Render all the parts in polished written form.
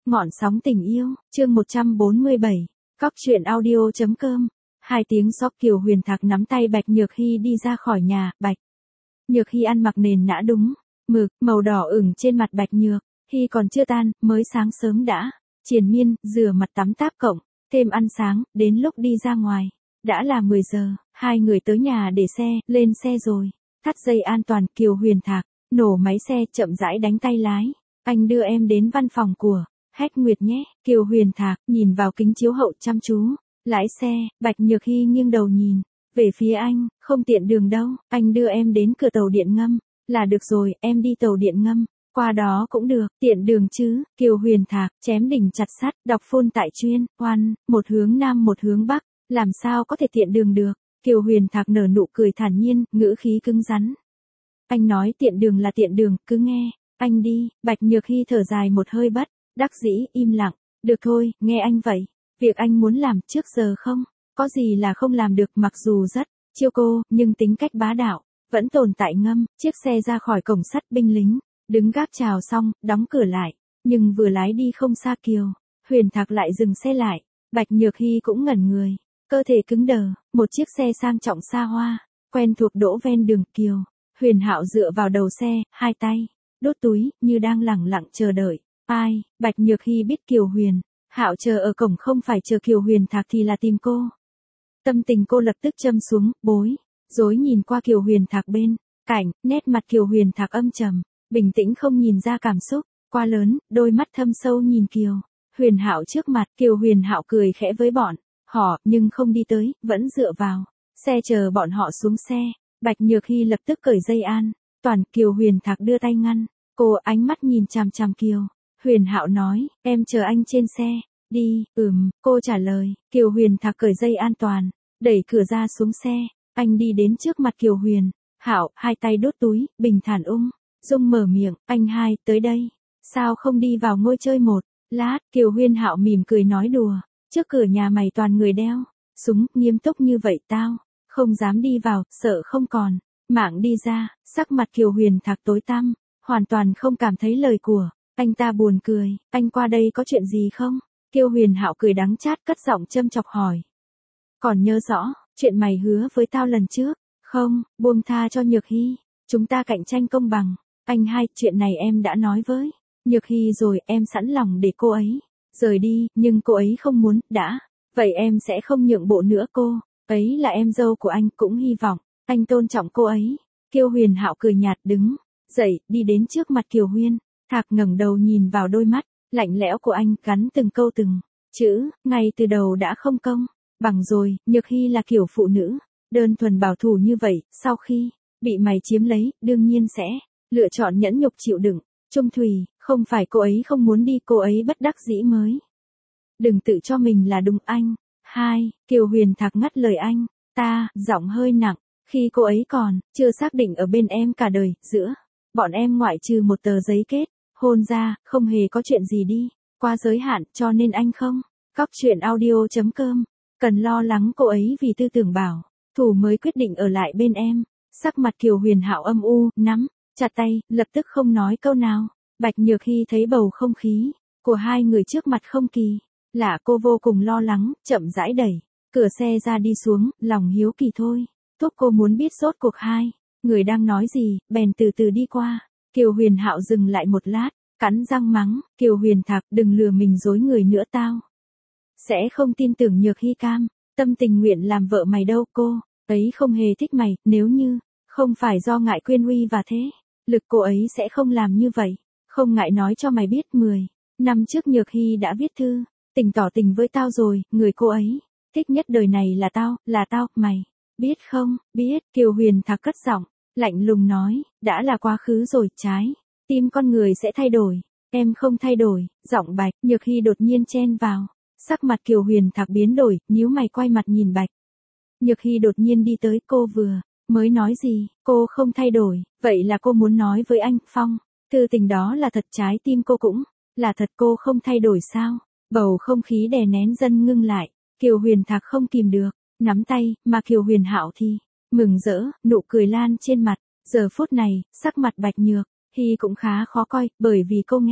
Ngọn sóng tình yêu, chương 147, Cóc truyện audio.com. 2 tiếng xóp Kiều Huyền Thạc nắm tay Bạch Nhược Hy đi ra khỏi nhà. Bạch Nhược Hy ăn mặc nền nã đúng mực, màu đỏ ửng trên mặt Bạch Nhược Hy còn chưa tan, mới sáng sớm đã triền miên, rửa mặt tắm táp cộng thêm ăn sáng, đến lúc đi ra ngoài đã là 10 giờ. Hai người tới nhà để xe, lên xe rồi thắt dây an toàn. Kiều Huyền Thạc nổ máy xe, chậm rãi đánh tay lái. Anh đưa em đến văn phòng của Hách Nguyệt nhé. Kiều Huyền Thạc nhìn vào kính chiếu hậu chăm chú lái xe. Bạch Nhược Hy nghiêng đầu nhìn về phía anh. Không tiện đường đâu, anh đưa em đến cửa tàu điện ngầm là được rồi, em đi tàu điện ngầm qua đó cũng được, tiện đường chứ. Kiều Huyền Thạc chém đỉnh chặt sắt, đọc phôn tại chuyên oan, một hướng nam một hướng bắc, làm sao có thể tiện đường được. Kiều Huyền Thạc nở nụ cười thản nhiên, ngữ khí cứng rắn. Anh nói tiện đường là tiện đường, cứ nghe anh đi. Bạch Nhược Hy thở dài một hơi bất đắc dĩ, im lặng. Được thôi, nghe anh vậy. Việc anh muốn làm trước giờ không có gì là không làm được. Mặc dù rất chiêu cô, nhưng tính cách bá đạo vẫn tồn tại ngâm. Chiếc xe ra khỏi cổng sắt, binh lính đứng gác chào xong, đóng cửa lại. Nhưng vừa lái đi không xa, Kiều Huyền Thạc lại dừng xe lại. Bạch Nhược Hy cũng ngẩn người, cơ thể cứng đờ. Một chiếc xe sang trọng xa hoa quen thuộc đỗ ven đường. Kiều Huyền Hạo dựa vào đầu xe, hai tay đốt túi, như đang lẳng lặng chờ đợi ai. Bạch Nhược Hy biết Kiều Huyền Hạo chờ ở cổng không phải chờ Kiều Huyền Thạc thì là tìm cô. Tâm tình cô lập tức châm xuống, bối rối nhìn qua Kiều Huyền Thạc bên cạnh. Nét mặt Kiều Huyền Thạc âm trầm, bình tĩnh không nhìn ra cảm xúc quá lớn, đôi mắt thâm sâu nhìn Kiều Huyền Hạo trước mặt. Kiều Huyền Hạo cười khẽ với bọn họ, nhưng không đi tới, vẫn dựa vào xe chờ bọn họ xuống xe. Bạch Nhược Hy lập tức cởi dây an toàn. Kiều Huyền Thạc đưa tay ngăn cô, ánh mắt nhìn chằm chằm Kiều Huyền Hạo nói, em chờ anh trên xe đi. Cô trả lời. Kiều Huyền Thạc cởi dây an toàn, đẩy cửa ra xuống xe. Anh đi đến trước mặt Kiều Huyền Hạo, hai tay đốt túi, bình thản dung mở miệng, anh hai, tới đây. Sao không đi vào ngồi chơi một lát? Kiều Huyền Hạo mỉm cười nói đùa, trước cửa nhà mày toàn người đeo súng, nghiêm túc như vậy tao không dám đi vào, sợ không còn mạng đi ra. Sắc mặt Kiều Huyền Thạc tối tăm, hoàn toàn không cảm thấy lời của anh ta. Buồn cười, anh qua đây có chuyện gì không? Kiều Huyền Hạo cười đắng chát, cất giọng châm chọc hỏi. Còn nhớ rõ chuyện mày hứa với tao lần trước không? Buông tha cho Nhược Hy, chúng ta cạnh tranh công bằng. Anh hai, chuyện này em đã nói với Nhược Hy rồi, em sẵn lòng để cô ấy rời đi, nhưng cô ấy không muốn. Đã vậy em sẽ không nhượng bộ nữa. Cô ấy là em dâu của anh, cũng hy vọng anh tôn trọng cô ấy. Kiều Huyền Hạo cười nhạt, đứng dậy, đi đến trước mặt Kiều Huyền Thạc, ngẩng đầu nhìn vào đôi mắt lạnh lẽo của anh, gắn từng câu từng chữ, ngay từ đầu đã không công bằng rồi. Nhược Hy là kiểu phụ nữ đơn thuần bảo thủ như vậy, sau khi bị mày chiếm lấy, đương nhiên sẽ lựa chọn nhẫn nhục chịu đựng. Trung thủy, không phải cô ấy không muốn đi, cô ấy bất đắc dĩ mới. Đừng tự cho mình là đúng anh hai. Kiều Huyền Thạc ngắt lời anh ta, giọng hơi nặng. Khi cô ấy còn chưa xác định ở bên em cả đời, giữa bọn em ngoại trừ một tờ giấy kết hôn ra, không hề có chuyện gì đi qua giới hạn, cho nên anh không Cóc truyện audio.com cần lo lắng cô ấy vì tư tưởng bảo thủ mới quyết định ở lại bên em. Sắc mặt Kiều Huyền Hạo âm u, nắm chặt tay, lập tức không nói câu nào. Bạch Nhược Hy thấy bầu không khí của hai người trước mặt không kỳ lạ, cô vô cùng lo lắng, chậm rãi đẩy cửa xe ra đi xuống, lòng hiếu kỳ thôi thúc cô muốn biết rốt cuộc hai người đang nói gì, bèn từ từ đi qua. Kiều Huyền Hạo dừng lại một lát, cắn răng mắng, Kiều Huyền Thạc, đừng lừa mình dối người nữa, tao sẽ không tin tưởng Nhược Hy cam tâm tình nguyện làm vợ mày đâu. Cô ấy không hề thích mày, nếu như không phải do ngại quyền uy và thế lực, cô ấy sẽ không làm như vậy. Không ngại nói cho mày biết, 10 năm trước Nhược Hy đã viết thư tình tỏ tình với tao rồi. Người cô ấy thích nhất đời này là tao, mày biết không? Biết. Kiều Huyền Thạc cất giọng lạnh lùng nói, đã là quá khứ rồi, trái tim con người sẽ thay đổi, em không thay đổi. Giọng Bạch Nhược Hy đột nhiên chen vào. Sắc mặt Kiều Huyền Thạc biến đổi, nhíu mày quay mặt nhìn Bạch Nhược Hy đột nhiên đi tới. Cô vừa mới nói gì? Cô không thay đổi, vậy là cô muốn nói với anh, Phong thư tình đó là thật, trái tim cô cũng là thật, cô không thay đổi sao? Bầu không khí đè nén dần ngưng lại. Kiều Huyền Thạc không kìm được nắm tay, mà Kiều Huyền Hạo thì mừng rỡ, nụ cười lan trên mặt. Giờ phút này, sắc mặt Bạch Nhược Hy cũng khá khó coi, bởi vì cô nghe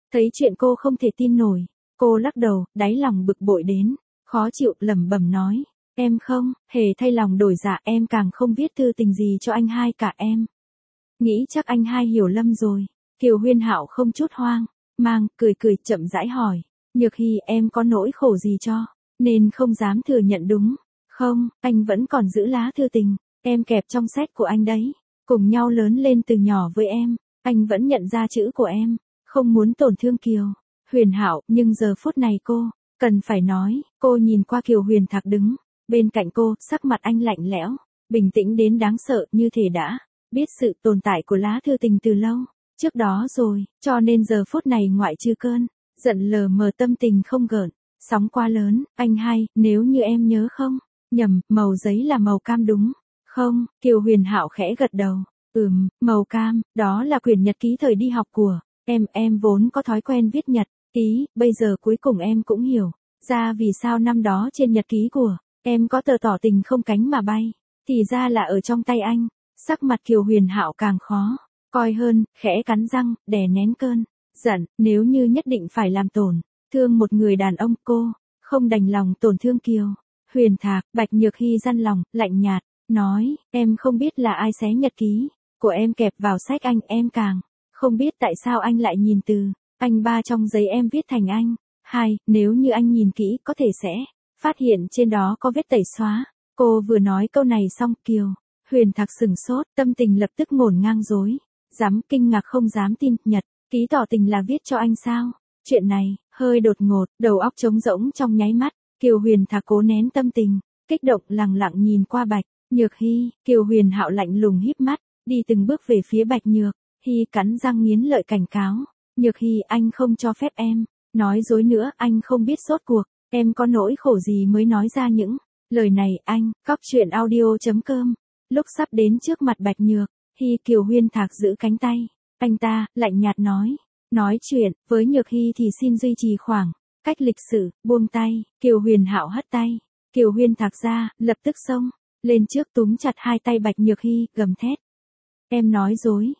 Thấy chuyện cô không thể tin nổi, cô lắc đầu, đáy lòng bực bội đến, khó chịu lẩm bẩm nói, em không, hề thay lòng đổi dạ em càng không viết thư tình gì cho anh hai cả em. Nghĩ chắc anh hai hiểu lầm rồi. Kiều Huyên Hạo không chút hoang mang, cười cười chậm rãi hỏi, Nhược Hy em có nỗi khổ gì cho, nên không dám thừa nhận đúng không? Anh vẫn còn giữ lá thư tình, em kẹp trong séc của anh đấy, cùng nhau lớn lên từ nhỏ với em, anh vẫn nhận ra chữ của em, không muốn tổn thương Kiều Huyền Hạo, nhưng giờ phút này cô cần phải nói. Cô nhìn qua Kiều Huyền Thạc đứng bên cạnh cô, sắc mặt anh lạnh lẽo, bình tĩnh đến đáng sợ, như thể đã biết sự tồn tại của lá thư tình từ lâu trước đó rồi, cho nên giờ phút này ngoại trừ cơn giận lờ mờ, tâm tình không gợn sóng quá lớn. Anh hai, nếu như em nhớ không nhầm, màu giấy là màu cam đúng không? Kiều Huyền Hạo khẽ gật đầu, màu cam, đó là quyển nhật ký thời đi học của em vốn có thói quen viết nhật ký, bây giờ cuối cùng em cũng hiểu ra vì sao năm đó trên nhật ký của em có tờ tỏ tình không cánh mà bay, thì ra là ở trong tay anh. Sắc mặt Kiều Huyền Hạo càng khó coi hơn, khẽ cắn răng, đè nén cơn giận, nếu như nhất định phải làm tổn thương một người đàn ông, cô không đành lòng tổn thương Kiều Huyền Thạc. Bạch Nhược Hy dằn lòng, lạnh nhạt nói, em không biết là ai xé nhật ký của em kẹp vào sách anh, em càng không biết tại sao anh lại nhìn từ anh ba trong giấy em viết thành anh hai, nếu như anh nhìn kỹ có thể sẽ phát hiện trên đó có vết tẩy xóa. Cô vừa nói câu này xong, Kiều Huyền Thạc sửng sốt, tâm tình lập tức ngổn ngang rối rắm, kinh ngạc không dám tin, nhật ký tỏ tình là viết cho anh sao? Chuyện này hơi đột ngột, đầu óc trống rỗng trong nháy mắt. Kiều Huyền Thạc cố nén tâm tình kích động, lẳng lặng nhìn qua Bạch Nhược Hy. Kiều Huyền Hạo lạnh lùng híp mắt, đi từng bước về phía Bạch Nhược Hy, cắn răng nghiến lợi cảnh cáo, Nhược Hy, anh không cho phép em nói dối nữa, anh không biết rốt cuộc em có nỗi khổ gì mới nói ra những lời này. Anh, Cóc Truyện Audio.com. Lúc sắp đến trước mặt Bạch Nhược Hy, Kiều Huyên Thạc giữ cánh tay anh ta, lạnh nhạt nói chuyện với Nhược Hy thì xin duy trì khoảng cách lịch sự, buông tay. Kiều Huyền Hạo hất tay Kiều Huyên Thạc ra, lập tức xông lên trước túm chặt hai tay Bạch Nhược Hy, gầm thét, em nói dối,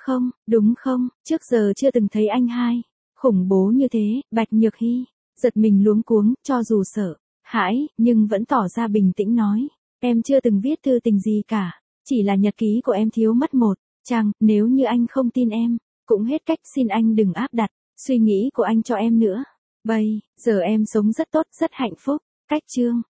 đúng không? Trước giờ chưa từng thấy anh hai khủng bố như thế. Bạch Nhược Hy giật mình luống cuống, cho dù sợ hãi, nhưng vẫn tỏ ra bình tĩnh nói, em chưa từng viết thư tình gì cả, chỉ là nhật ký của em thiếu mất một trang, nếu như anh không tin em, cũng hết cách, xin anh đừng áp đặt suy nghĩ của anh cho em nữa. Bây giờ em sống rất tốt, rất hạnh phúc. Cách chương